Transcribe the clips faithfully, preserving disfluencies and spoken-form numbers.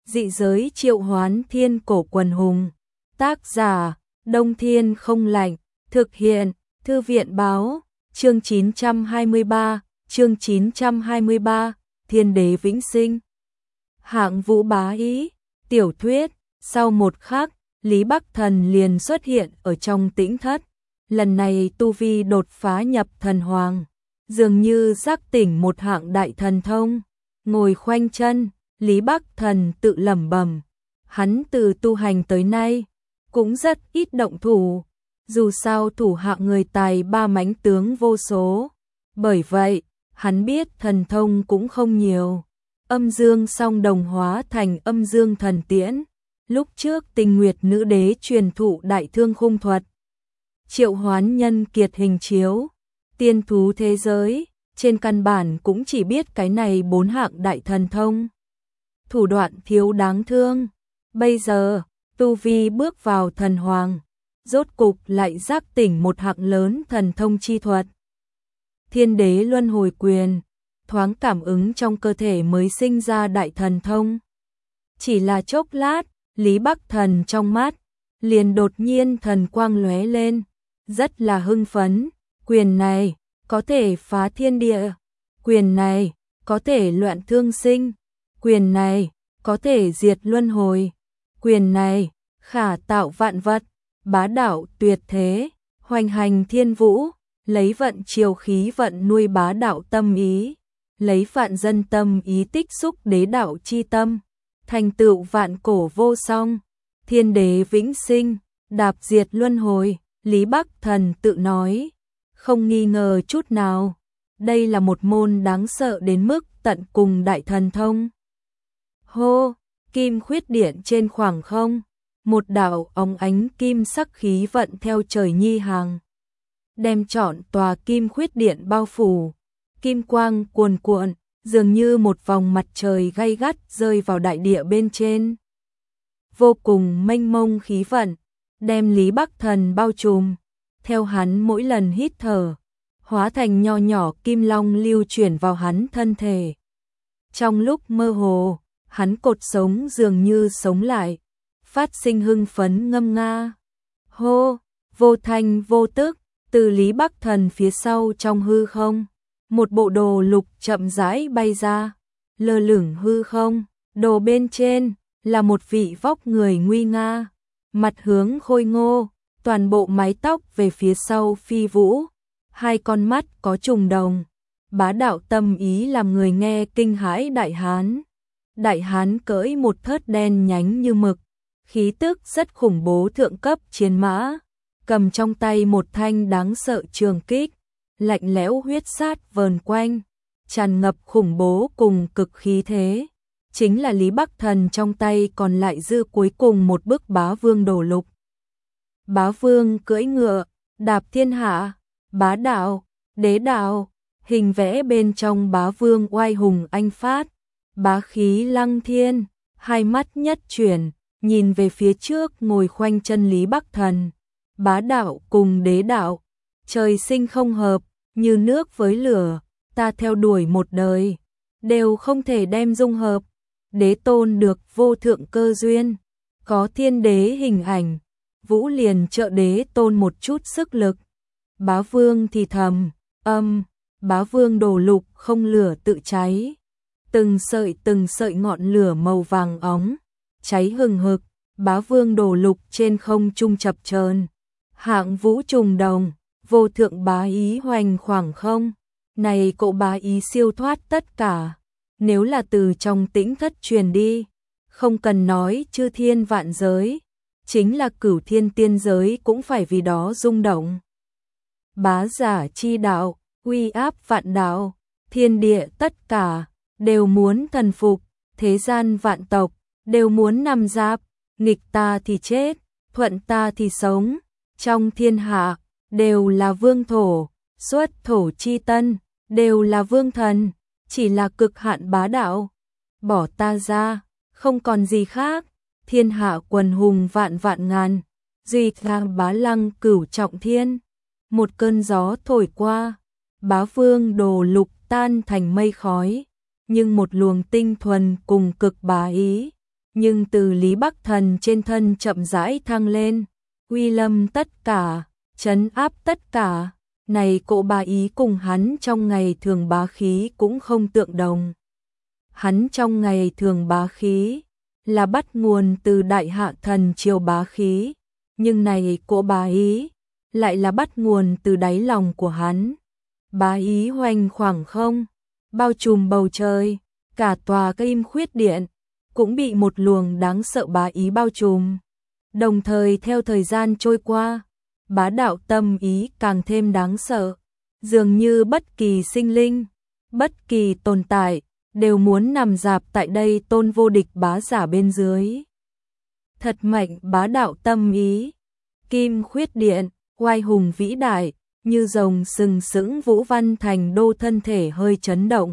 Dị giới triệu hoán thiên cổ quần hùng. Tác giả, Đông Thiên không lạnh. Thực hiện, Thư viện báo. Chương chín trăm hai mươi ba, chương chín trăm hai mươi ba, Thiên đế vĩnh sinh. Hạng Vũ bá ý, tiểu thuyết. Sau một khắc, Lý Bắc Thần liền xuất hiện ở trong tĩnh thất. Lần này tu vi đột phá nhập thần hoàng, dường như giác tỉnh một hạng đại thần thông. Ngồi khoanh chân, Lý Bắc Thần tự lẩm bẩm, hắn từ tu hành tới nay cũng rất ít động thủ, dù sao thủ hạ người tài ba mãnh tướng vô số. Bởi vậy, hắn biết thần thông cũng không nhiều. Âm dương song đồng hóa thành âm dương thần tiễn. Lúc trước Tình Nguyệt nữ đế truyền thụ đại thương khung thuật, triệu hoán nhân kiệt hình chiếu, tiên thú thế giới, trên căn bản cũng chỉ biết cái này bốn hạng đại thần thông. Thủ đoạn thiếu đáng thương. Bây giờ, tu vi bước vào thần hoàng, rốt cục lại giác tỉnh một hạng lớn thần thông chi thuật. Thiên đế luân hồi quyền, thoáng cảm ứng trong cơ thể mới sinh ra đại thần thông. Chỉ là chốc lát, Lý Bắc Thần trong mắt liền đột nhiên thần quang lóe lên, rất là hưng phấn. Quyền này có thể phá thiên địa, quyền này có thể loạn thương sinh, quyền này có thể diệt luân hồi, quyền này khả tạo vạn vật, bá đạo tuyệt thế, hoành hành thiên vũ, lấy vận chiều khí vận nuôi bá đạo tâm ý, lấy vạn dân tâm ý tích xúc đế đạo chi tâm, thành tựu vạn cổ vô song, thiên đế vĩnh sinh, đạp diệt luân hồi. Lý Bắc Thần tự nói, không nghi ngờ chút nào, đây là một môn đáng sợ đến mức tận cùng đại thần thông. Hô, kim khuyết điện trên khoảng không, một đạo óng ánh kim sắc khí vận theo trời nhi hàng, đem trọn tòa kim khuyết điện bao phủ, kim quang cuồn cuộn, dường như một vòng mặt trời gay gắt rơi vào đại địa bên trên. Vô cùng mênh mông khí vận, đem Lý Bắc Thần bao trùm, theo hắn mỗi lần hít thở, hóa thành nho nhỏ kim long lưu chuyển vào hắn thân thể. Trong lúc mơ hồ, hắn cột sống dường như sống lại, phát sinh hưng phấn ngâm nga. Hô, vô thanh vô tức, từ Lý Bắc Thần phía sau trong hư không, một bộ đồ lục chậm rãi bay ra, lơ lửng hư không, đồ bên trên là một vị vóc người nguy nga, mặt hướng khôi ngô, toàn bộ mái tóc về phía sau phi vũ, hai con mắt có trùng đồng, bá đạo tâm ý làm người nghe kinh hãi. Đại hán. Đại hán cưỡi một thớt đen nhánh như mực, khí tức rất khủng bố thượng cấp chiến mã, cầm trong tay một thanh đáng sợ trường kích, lạnh lẽo huyết sát vờn quanh, tràn ngập khủng bố cùng cực khí thế. Chính là Lý Bắc Thần trong tay còn lại dư cuối cùng một bức bá vương đồ lục. Bá vương cưỡi ngựa, đạp thiên hạ, bá đạo, đế đạo, hình vẽ bên trong bá vương oai hùng anh phát, bá khí lăng thiên, hai mắt nhất chuyển, nhìn về phía trước ngồi khoanh chân Lý Bắc Thần. Bá đạo cùng đế đạo, trời sinh không hợp, như nước với lửa, ta theo đuổi một đời, đều không thể đem dung hợp. Đế tôn được vô thượng cơ duyên, có thiên đế hình ảnh, Vũ liền trợ đế tôn một chút sức lực. Bá vương thì thầm, âm, bá vương đồ lục không lửa tự cháy. Từng sợi từng sợi ngọn lửa màu vàng óng, cháy hừng hực, bá vương đồ lục trên không trung chập chờn. Hạng vũ trùng đồng, vô thượng bá ý hoành khoảng không, này cỗ bá ý siêu thoát tất cả. Nếu là từ trong tĩnh thất truyền đi, không cần nói chư thiên vạn giới, chính là cửu thiên tiên giới cũng phải vì đó rung động. Bá giả chi đạo, uy áp vạn đạo, thiên địa tất cả, đều muốn thần phục, thế gian vạn tộc, đều muốn nằm giáp, nghịch ta thì chết, thuận ta thì sống, trong thiên hạ, đều là vương thổ, xuất thổ chi tân, đều là vương thần. Chỉ là cực hạn bá đạo, bỏ ta ra, không còn gì khác, thiên hạ quần hùng vạn vạn ngàn, duy ta bá lăng cửu trọng thiên. Một cơn gió thổi qua, bá vương đồ lục tan thành mây khói, nhưng một luồng tinh thuần cùng cực bá ý, nhưng từ Lý Bắc Thần trên thân chậm rãi thăng lên, uy lâm tất cả, trấn áp tất cả. Này cỗ bá ý cùng hắn trong ngày thường bá khí cũng không tượng đồng. Hắn trong ngày thường bá khí là bắt nguồn từ đại hạ thần triều bá khí, nhưng này cỗ bá ý lại là bắt nguồn từ đáy lòng của hắn. Bá ý hoành khoảng không, bao trùm bầu trời, cả tòa Kim Khuyết Điện cũng bị một luồng đáng sợ bá ý bao trùm. Đồng thời theo thời gian trôi qua, bá đạo tâm ý càng thêm đáng sợ, dường như bất kỳ sinh linh, bất kỳ tồn tại đều muốn nằm rạp tại đây tôn vô địch bá giả bên dưới. Thật mạnh bá đạo tâm ý, Kim Khuyết Điện, oai hùng vĩ đại, như rồng sừng sững Vũ Văn Thành Đô thân thể hơi chấn động.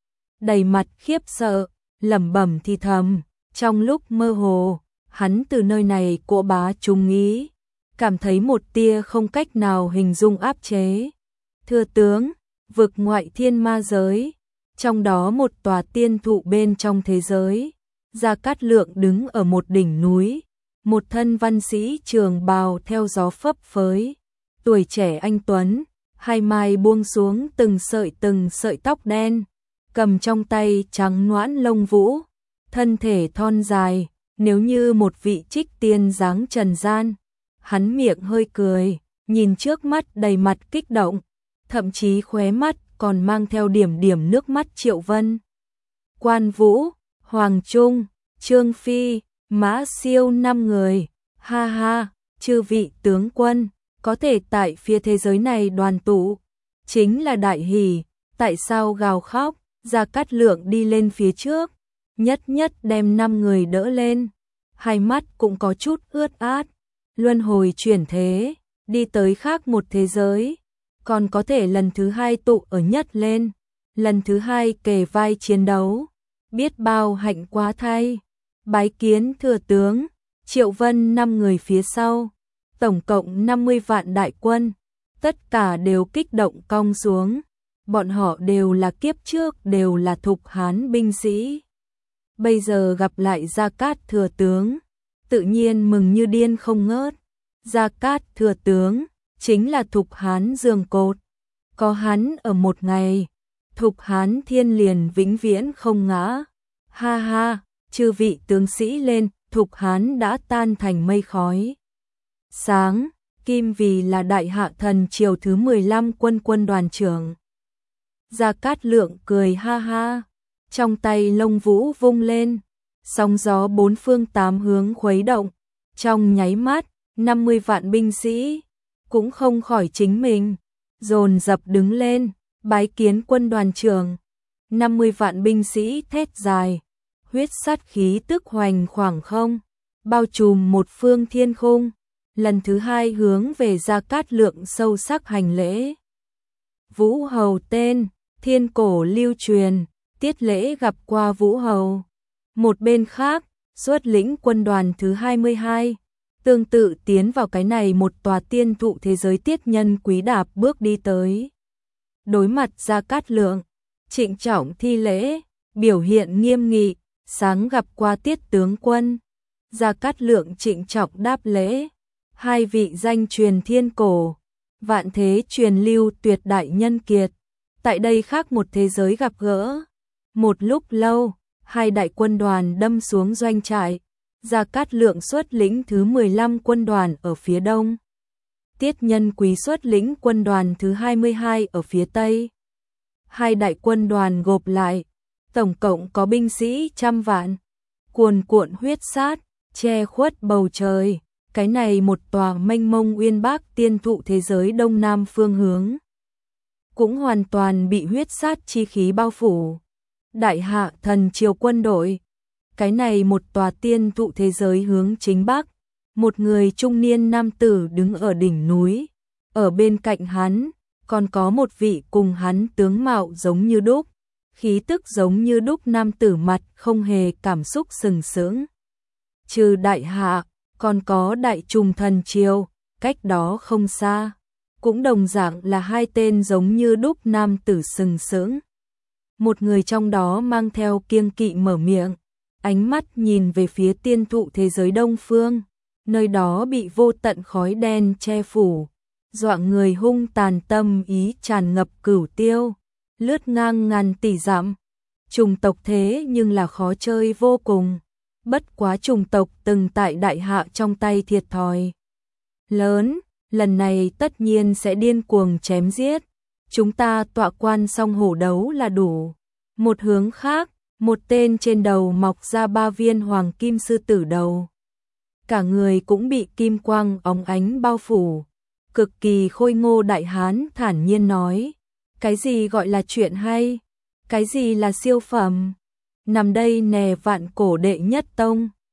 Đầy mặt khiếp sợ, lẩm bẩm thì thầm, trong lúc mơ hồ, hắn từ nơi này cỗ bá trung ý, cảm thấy một tia không cách nào hình dung áp chế. Thưa tướng, vực ngoại thiên ma giới, trong đó một tòa tiên thụ bên trong thế giới, Gia Cát Lượng đứng ở một đỉnh núi, một thân văn sĩ trường bào theo gió phấp phới, tuổi trẻ anh tuấn, hai mai buông xuống từng sợi từng sợi tóc đen, cầm trong tay trắng noãn lông vũ, thân thể thon dài, nếu như một vị trích tiên dáng trần gian. Hắn miệng hơi cười, nhìn trước mắt đầy mặt kích động, thậm chí khóe mắt còn mang theo điểm điểm nước mắt Triệu Vân. Quan Vũ, Hoàng Trung, Trương Phi, Mã Siêu năm người, ha ha, chư vị tướng quân, có thể tại phía thế giới này đoàn tụ, chính là đại hỷ, tại sao gào khóc. Gia Cát Lượng đi lên phía trước, nhất nhất đem năm người đỡ lên, hai mắt cũng có chút ướt át. Luân hồi chuyển thế, đi tới khác một thế giới, còn có thể lần thứ hai tụ ở nhất lên, lần thứ hai kề vai chiến đấu, biết bao hạnh quá thay. Bái kiến thừa tướng, Triệu Vân năm người phía sau, tổng cộng năm mươi vạn đại quân, tất cả đều kích động cong xuống, bọn họ đều là kiếp trước đều là Thục Hán binh sĩ. Bây giờ gặp lại Gia Cát thừa tướng, tự nhiên mừng như điên không ngớt. Gia Cát thừa tướng chính là Thục Hán giường cột, có hắn ở một ngày, Thục Hán thiên liền vĩnh viễn không ngã. Ha ha, chư vị tướng sĩ lên, Thục Hán đã tan thành mây khói. Sáng, Kim vì là đại hạ thần triều thứ mười lăm quân quân đoàn trưởng. Gia Cát Lượng cười ha ha, trong tay lông vũ vung lên, sóng gió bốn phương tám hướng khuấy động, trong nháy mắt, năm mươi vạn binh sĩ cũng không khỏi chính mình, dồn dập đứng lên, bái kiến quân đoàn trưởng. năm mươi vạn binh sĩ thét dài, huyết sát khí tức hoành khoảng không, bao trùm một phương thiên khung, lần thứ hai hướng về Gia Cát Lượng sâu sắc hành lễ. Vũ Hầu tên, thiên cổ lưu truyền, tiết lễ gặp qua Vũ Hầu. Một bên khác, xuất lĩnh quân đoàn thứ hai mươi hai, tương tự tiến vào cái này một tòa tiên thụ thế giới Tiết Nhân Quý đạp bước đi tới. Đối mặt Gia Cát Lượng, trịnh trọng thi lễ, biểu hiện nghiêm nghị, sáng gặp qua Tiết tướng quân. Gia Cát Lượng trịnh trọng đáp lễ, hai vị danh truyền thiên cổ, vạn thế truyền lưu tuyệt đại nhân kiệt, tại đây khác một thế giới gặp gỡ. Một lúc lâu, hai đại quân đoàn đâm xuống doanh trại, Gia Cát Lượng xuất lĩnh thứ mười lăm quân đoàn ở phía đông, Tiết Nhân Quý xuất lĩnh quân đoàn thứ hai mươi hai ở phía tây. Hai đại quân đoàn gộp lại, tổng cộng có binh sĩ trăm vạn, cuồn cuộn huyết sát, che khuất bầu trời, cái này một tòa mênh mông uyên bác tiên thụ thế giới đông nam phương hướng, cũng hoàn toàn bị huyết sát chi khí bao phủ. Đại hạ thần triều quân đội, cái này một tòa tiên thụ thế giới hướng chính bắc, một người trung niên nam tử đứng ở đỉnh núi, ở bên cạnh hắn, còn có một vị cùng hắn tướng mạo giống như đúc, khí tức giống như đúc nam tử mặt không hề cảm xúc sừng sững. Trừ đại hạ, còn có đại trùng thần triều, cách đó không xa, cũng đồng dạng là hai tên giống như đúc nam tử sừng sững. Một người trong đó mang theo kiêng kỵ mở miệng, ánh mắt nhìn về phía tiên thụ thế giới đông phương, nơi đó bị vô tận khói đen che phủ, dọa người hung tàn tâm ý tràn ngập cửu tiêu, lướt ngang ngàn tỷ dặm. Trùng tộc thế nhưng là khó chơi vô cùng, bất quá trùng tộc từng tại đại hạ trong tay thiệt thòi lớn, lần này tất nhiên sẽ điên cuồng chém giết, chúng ta tọa quan xong hổ đấu là đủ. Một hướng khác, một tên trên đầu mọc ra ba viên hoàng kim sư tử đầu. Cả người cũng bị kim quang óng ánh bao phủ, cực kỳ khôi ngô đại hán thản nhiên nói, cái gì gọi là chuyện hay, cái gì là siêu phẩm, nằm đây nè vạn cổ đệ nhất tông.